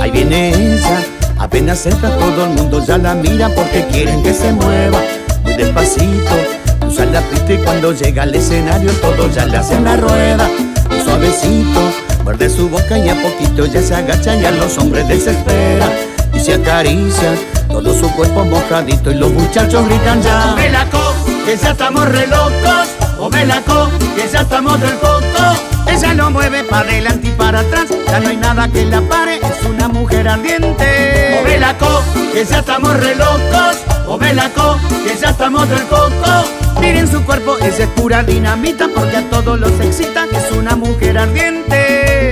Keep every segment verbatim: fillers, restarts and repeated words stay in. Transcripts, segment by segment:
ahí viene ella. Apenas entra todo el mundo ya la mira porque quieren que se mueva muy despacito. Usa la pista y cuando llega al escenario todos ya le hacen la rueda. Muy suavecito, muerde su boca y a poquito ya se agacha y a los hombres desespera. Y se acaricia todo su cuerpo mojadito y los muchachos gritan ya: Melaco, que ya estamos re locos. O Melaco, que ya estamos del coco. Ella lo mueve para adelante y para atrás, ya no hay nada que la pare, es una mujer ardiente. O Melaco, que ya estamos re locos. O Melaco, que ya estamos del coco. Miren su cuerpo, esa es pura dinamita porque a todos los excita, es una mujer ardiente.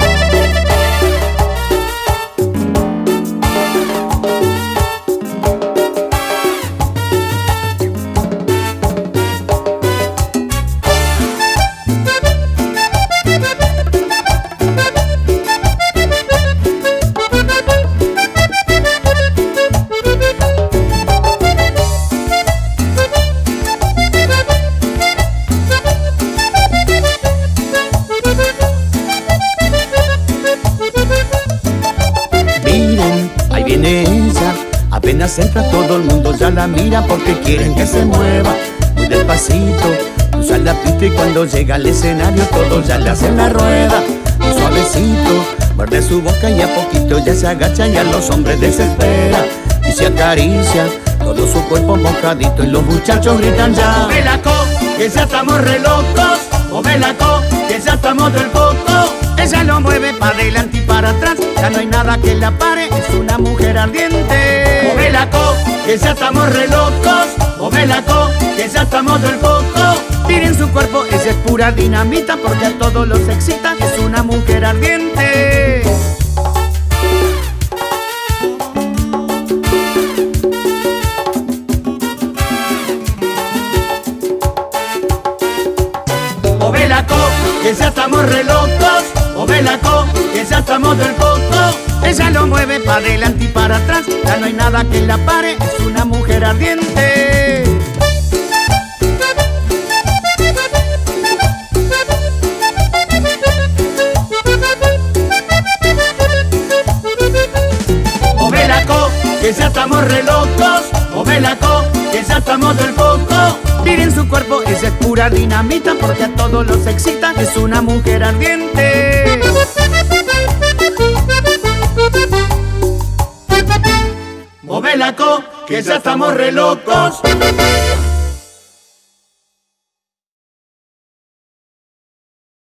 Viene ella, apenas entra todo el mundo ya la mira porque quieren que se mueva muy despacito. Usa la pista y cuando llega al escenario todos ya le hacen la rueda. Muy suavecito, muerde su boca y a poquito ya se agacha y a los hombres desespera. Y se acaricia todo su cuerpo mojadito y los muchachos gritan ya: O Melaco, que ya estamos re locos. O Melaco, que ya estamos del coco. Ella lo mueve para adelante y para atrás, ya no hay nada que la pare, es una mujer ardiente. O Melaco, que ya estamos re locos. O Melaco, que ya estamos del coco. Miren su cuerpo, esa es pura dinamita porque a todos los excita, es una mujer ardiente. O Melaco, que ya estamos re locos. O Melaco, que ya estamos del coco. Ella lo mueve para adelante y para atrás, ya no hay nada que la pare, es una mujer ardiente. O Melaco, que ya estamos re locos. O Melaco, que ya estamos del coco. Miren su cuerpo, esa es pura dinamita porque a todos los excita, es una mujer ardiente. O Melaco, que ya estamos re locos.